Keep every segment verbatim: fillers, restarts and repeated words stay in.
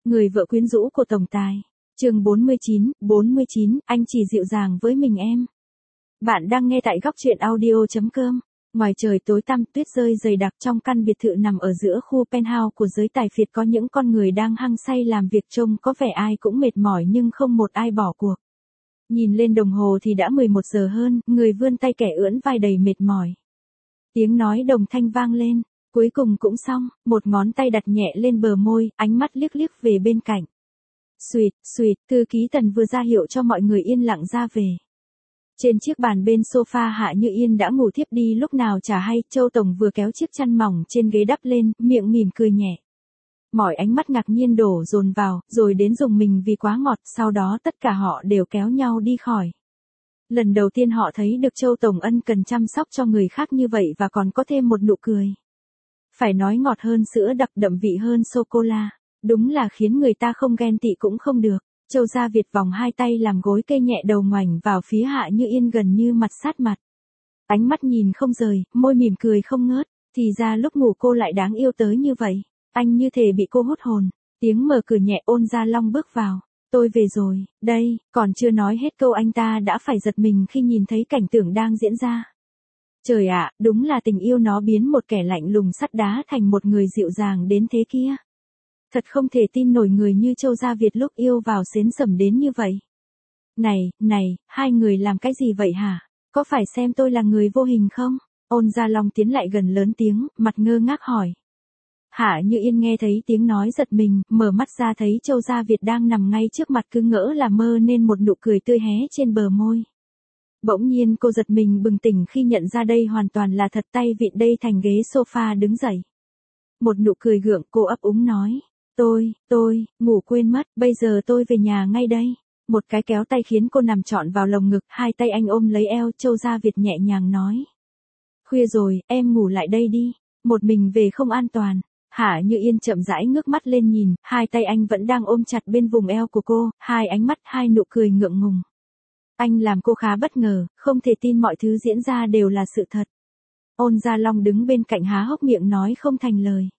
Người vợ quyến rũ của tổng tài. Chương bốn mươi chín, bốn mươi chín, anh chỉ dịu dàng với mình em. Bạn đang nghe tại góc truyện audio chấm com. Ngoài trời tối tăm, tuyết rơi dày đặc trong căn biệt thự nằm ở giữa khu penthouse của giới tài phiệt, có những con người đang hăng say làm việc, trông có vẻ ai cũng mệt mỏi nhưng không một ai bỏ cuộc. Nhìn lên đồng hồ thì đã mười một giờ hơn, người vươn tay kẻ ưỡn vai đầy mệt mỏi. Tiếng nói đồng thanh vang lên, cuối cùng cũng xong, một ngón tay đặt nhẹ lên bờ môi, ánh mắt liếc liếc về bên cạnh. Xuỵt, xuỵt, thư ký Tần vừa ra hiệu cho mọi người yên lặng ra về. Trên chiếc bàn bên sofa Hạ Như Yên đã ngủ thiếp đi lúc nào chả hay, Châu Tổng vừa kéo chiếc chăn mỏng trên ghế đắp lên, miệng mỉm cười nhẹ. Mọi ánh mắt ngạc nhiên đổ dồn vào, rồi đến dùng mình vì quá ngọt, sau đó tất cả họ đều kéo nhau đi khỏi. Lần đầu tiên họ thấy được Châu Tổng ân cần chăm sóc cho người khác như vậy và còn có thêm một nụ cười. Phải nói ngọt hơn sữa đặc, đậm vị hơn sô-cô-la. Đúng là khiến người ta không ghen tị cũng không được. Châu Gia Việt vòng hai tay làm gối cây nhẹ đầu ngoảnh vào phía Hạ Như Yên gần như mặt sát mặt. Ánh mắt nhìn không rời, môi mỉm cười không ngớt. Thì ra lúc ngủ cô lại đáng yêu tới như vậy. Anh như thể bị cô hút hồn. Tiếng mở cửa nhẹ, Ôn Gia Long bước vào. Tôi về rồi, đây, còn chưa nói hết câu anh ta đã phải giật mình khi nhìn thấy cảnh tượng đang diễn ra. Trời ạ, đúng là tình yêu nó biến một kẻ lạnh lùng sắt đá thành một người dịu dàng đến thế kia. Thật không thể tin nổi người như Châu Gia Việt lúc yêu vào xến sẩm đến như vậy. Này, này, hai người làm cái gì vậy hả? Có phải xem tôi là người vô hình không? Ôn Gia Long tiến lại gần lớn tiếng, mặt ngơ ngác hỏi. Hạ Như Yên nghe thấy tiếng nói giật mình, mở mắt ra thấy Châu Gia Việt đang nằm ngay trước mặt, cứ ngỡ là mơ nên một nụ cười tươi hé trên bờ môi. Bỗng nhiên cô giật mình bừng tỉnh khi nhận ra đây hoàn toàn là thật, tay vịn đây thành ghế sofa đứng dậy. Một nụ cười gượng, cô ấp úng nói. Tôi, tôi, ngủ quên mất, bây giờ tôi về nhà ngay đây. Một cái kéo tay khiến cô nằm trọn vào lồng ngực, hai tay anh ôm lấy eo, Châu Gia Việt nhẹ nhàng nói. Khuya rồi, em ngủ lại đây đi, một mình về không an toàn. Hạ Như Yên chậm rãi ngước mắt lên nhìn, hai tay anh vẫn đang ôm chặt bên vùng eo của cô, hai ánh mắt, hai nụ cười ngượng ngùng. Anh làm cô khá bất ngờ, không thể tin mọi thứ diễn ra đều là sự thật. Ôn Gia Long đứng bên cạnh há hốc miệng nói không thành lời.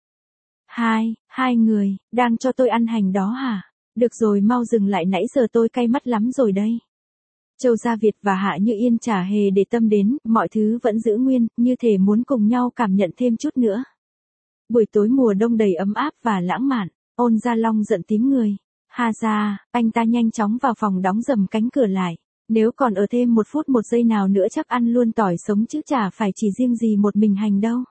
Hai, hai người, đang cho tôi ăn hành đó hả? Được rồi, mau dừng lại, nãy giờ tôi cay mắt lắm rồi đây. Châu Gia Việt và Hạ Như Yên chả hề để tâm đến, mọi thứ vẫn giữ nguyên, như thể muốn cùng nhau cảm nhận thêm chút nữa. Buổi tối mùa đông đầy ấm áp và lãng mạn, Ôn Gia Long giận tím người. Ha ra, anh ta nhanh chóng vào phòng đóng dầm cánh cửa lại. Nếu còn ở thêm một phút một giây nào nữa chắc ăn luôn tỏi sống chứ chả phải chỉ riêng gì một mình hành đâu.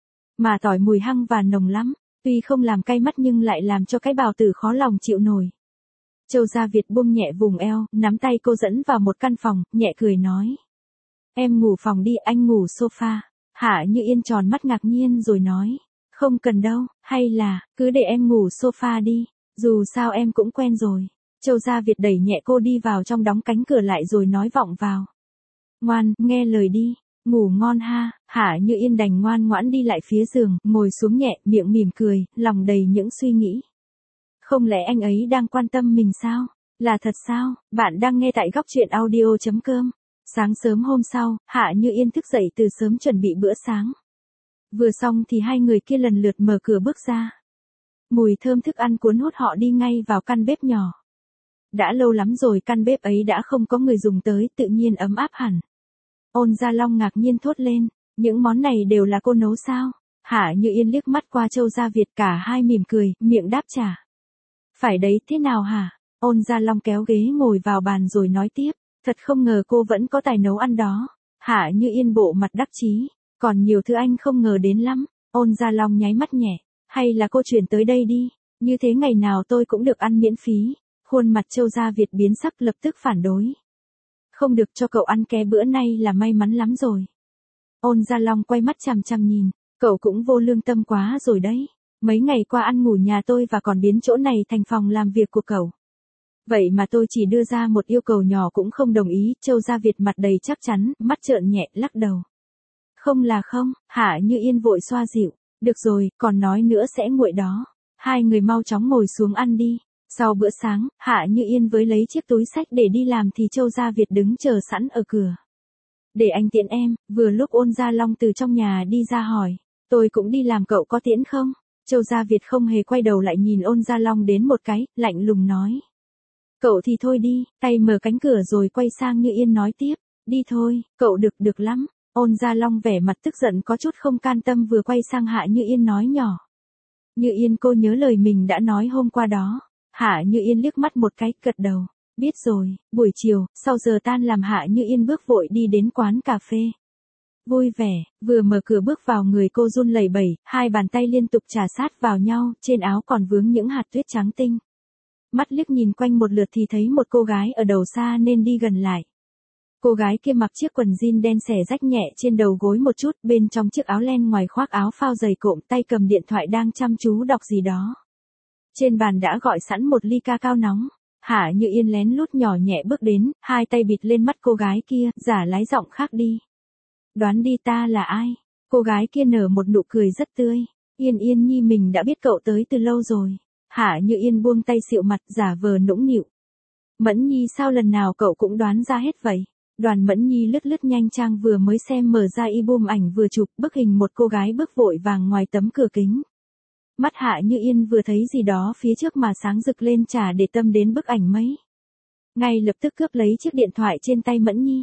Mà tỏi mùi hăng và nồng lắm, tuy không làm cay mắt nhưng lại làm cho cái bào tử khó lòng chịu nổi. Châu Gia Việt buông nhẹ vùng eo, nắm tay cô dẫn vào một căn phòng, nhẹ cười nói. Em ngủ phòng đi, anh ngủ sofa. Hạ Như Yên tròn mắt ngạc nhiên rồi nói. Không cần đâu, hay là, cứ để em ngủ sofa đi, dù sao em cũng quen rồi. Châu Gia Việt đẩy nhẹ cô đi vào trong, đóng cánh cửa lại rồi nói vọng vào. Ngoan, nghe lời đi, ngủ ngon ha. Hạ Như Yên đành ngoan ngoãn đi lại phía giường, ngồi xuống nhẹ, miệng mỉm cười, lòng đầy những suy nghĩ. Không lẽ anh ấy đang quan tâm mình sao? Là thật sao? Bạn đang nghe tại góc truyện audio chấm com. Sáng sớm hôm sau, Hạ Như Yên thức dậy từ sớm chuẩn bị bữa sáng. Vừa xong thì hai người kia lần lượt mở cửa bước ra. Mùi thơm thức ăn cuốn hút họ đi ngay vào căn bếp nhỏ. Đã lâu lắm rồi căn bếp ấy đã không có người dùng tới, tự nhiên ấm áp hẳn. Ôn Gia Long ngạc nhiên thốt lên, những món này đều là cô nấu sao? Hạ Như Yên liếc mắt qua Châu Gia Việt, cả hai mỉm cười, miệng đáp trả. Phải đấy, thế nào hả? Ôn Gia Long kéo ghế ngồi vào bàn rồi nói tiếp, thật không ngờ cô vẫn có tài nấu ăn đó. Hạ Như Yên bộ mặt đắc chí, còn nhiều thứ anh không ngờ đến lắm. Ôn Gia Long nháy mắt nhẹ, hay là cô chuyển tới đây đi, như thế ngày nào tôi cũng được ăn miễn phí. Khuôn mặt Châu Gia Việt biến sắc, lập tức phản đối. Không được, cho cậu ăn ké bữa nay là may mắn lắm rồi. Ôn Gia Long quay mắt chằm chằm nhìn, cậu cũng vô lương tâm quá rồi đấy. Mấy ngày qua ăn ngủ nhà tôi và còn biến chỗ này thành phòng làm việc của cậu. Vậy mà tôi chỉ đưa ra một yêu cầu nhỏ cũng không đồng ý. Châu Gia Việt mặt đầy chắc chắn, mắt trợn nhẹ, lắc đầu. Không là không. Hạ Như Yên vội xoa dịu. Được rồi, còn nói nữa sẽ nguội đó. Hai người mau chóng ngồi xuống ăn đi. Sau bữa sáng, Hạ Như Yên với lấy chiếc túi xách để đi làm thì Châu Gia Việt đứng chờ sẵn ở cửa. Để anh tiễn em. Vừa lúc Ôn Gia Long từ trong nhà đi ra hỏi. Tôi cũng đi làm, cậu có tiễn không? Châu Gia Việt không hề quay đầu lại nhìn Ôn Gia Long đến một cái, lạnh lùng nói. Cậu thì thôi đi, tay mở cánh cửa rồi quay sang Như Yên nói tiếp, đi thôi, cậu được được lắm. Ôn Gia Long vẻ mặt tức giận có chút không can tâm vừa quay sang Hạ Như Yên nói nhỏ. Như Yên cô nhớ lời mình đã nói hôm qua đó. Hạ Như Yên liếc mắt một cái, gật đầu. Biết rồi, buổi chiều, sau giờ tan làm Hạ Như Yên bước vội đi đến quán cà phê. Vui vẻ, vừa mở cửa bước vào người cô run lẩy bẩy, hai bàn tay liên tục chà sát vào nhau, trên áo còn vướng những hạt tuyết trắng tinh. Mắt liếc nhìn quanh một lượt thì thấy một cô gái ở đầu xa nên đi gần lại. Cô gái kia mặc chiếc quần jean đen xẻ rách nhẹ trên đầu gối một chút, bên trong chiếc áo len ngoài khoác áo phao dày cộm, tay cầm điện thoại đang chăm chú đọc gì đó. Trên bàn đã gọi sẵn một ly ca cao nóng. Hạ Như Yên lén lút nhỏ nhẹ bước đến, hai tay bịt lên mắt cô gái kia, giả lái giọng khác đi. Đoán đi ta là ai? Cô gái kia nở một nụ cười rất tươi. Yên Yên nhi mình đã biết cậu tới từ lâu rồi. Hạ Như Yên buông tay xịu mặt giả vờ nũng nịu. Mẫn nhi sao lần nào cậu cũng đoán ra hết vậy? Đoàn Mẫn nhi lướt lướt nhanh trang vừa mới xem mở ra album ảnh vừa chụp bức hình một cô gái bước vội vàng ngoài tấm cửa kính. Mắt Hạ Như Yên vừa thấy gì đó phía trước mà sáng rực lên chả để tâm đến bức ảnh mấy. Ngay lập tức cướp lấy chiếc điện thoại trên tay Mẫn nhi.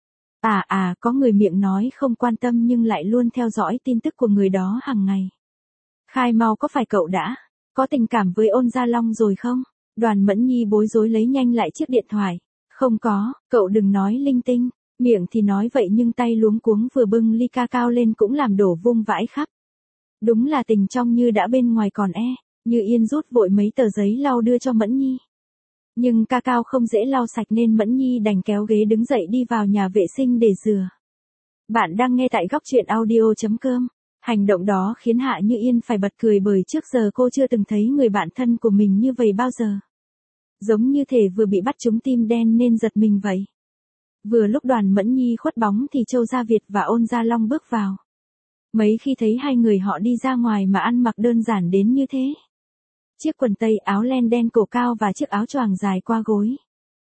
À à, có người miệng nói không quan tâm nhưng lại luôn theo dõi tin tức của người đó hàng ngày. Khai mau có phải cậu đã có tình cảm với Ôn Gia Long rồi không? Đoàn Mẫn nhi bối rối lấy nhanh lại chiếc điện thoại. Không có, cậu đừng nói linh tinh. Miệng thì nói vậy nhưng tay luống cuống vừa bưng ly ca cao lên cũng làm đổ vung vãi khắp. Đúng là tình trong như đã bên ngoài còn e. Như Yên rút vội mấy tờ giấy lau đưa cho Mẫn nhi. Nhưng ca cao không dễ lau sạch nên Mẫn nhi đành kéo ghế đứng dậy đi vào nhà vệ sinh để rửa. Bạn đang nghe tại góc truyện audio chấm com. Hành động đó khiến Hạ Như Yên phải bật cười bởi trước giờ cô chưa từng thấy người bạn thân của mình như vậy bao giờ. Giống như thể vừa bị bắt trúng tim đen nên giật mình vậy. Vừa lúc Đoàn Mẫn nhi khuất bóng thì Châu Gia Việt và Ôn Gia Long bước vào. Mấy khi thấy hai người họ đi ra ngoài mà ăn mặc đơn giản đến như thế. Chiếc quần tây áo len đen cổ cao và chiếc áo choàng dài qua gối.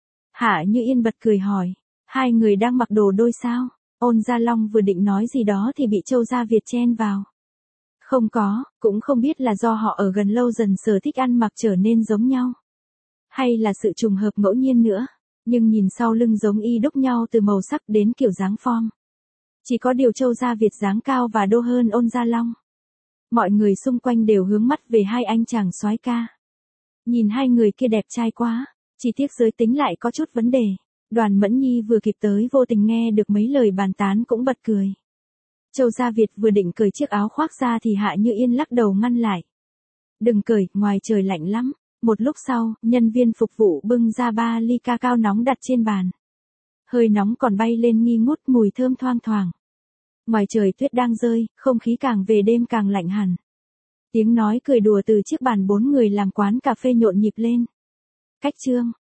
Hạ Như Yên bật cười hỏi, hai người đang mặc đồ đôi sao? Ôn Gia Long vừa định nói gì đó thì bị Châu Gia Việt chen vào. Không có, cũng không biết là do họ ở gần lâu dần sở thích ăn mặc trở nên giống nhau. Hay là sự trùng hợp ngẫu nhiên nữa, nhưng nhìn sau lưng giống y đúc nhau từ màu sắc đến kiểu dáng form. Chỉ có điều Châu Gia Việt dáng cao và đô hơn Ôn Gia Long. Mọi người xung quanh đều hướng mắt về hai anh chàng soái ca. Nhìn hai người kia đẹp trai quá, chỉ tiếc giới tính lại có chút vấn đề. Đoàn Mẫn nhi vừa kịp tới vô tình nghe được mấy lời bàn tán cũng bật cười. Châu Gia Việt vừa định cởi chiếc áo khoác ra thì Hạ Như Yên lắc đầu ngăn lại. Đừng cởi, ngoài trời lạnh lắm. Một lúc sau, nhân viên phục vụ bưng ra ba ly ca cao nóng đặt trên bàn. Hơi nóng còn bay lên nghi ngút mùi thơm thoang thoảng. Ngoài trời tuyết đang rơi, không khí càng về đêm càng lạnh hẳn. Tiếng nói cười đùa từ chiếc bàn bốn người làm quán cà phê nhộn nhịp lên. Cách chương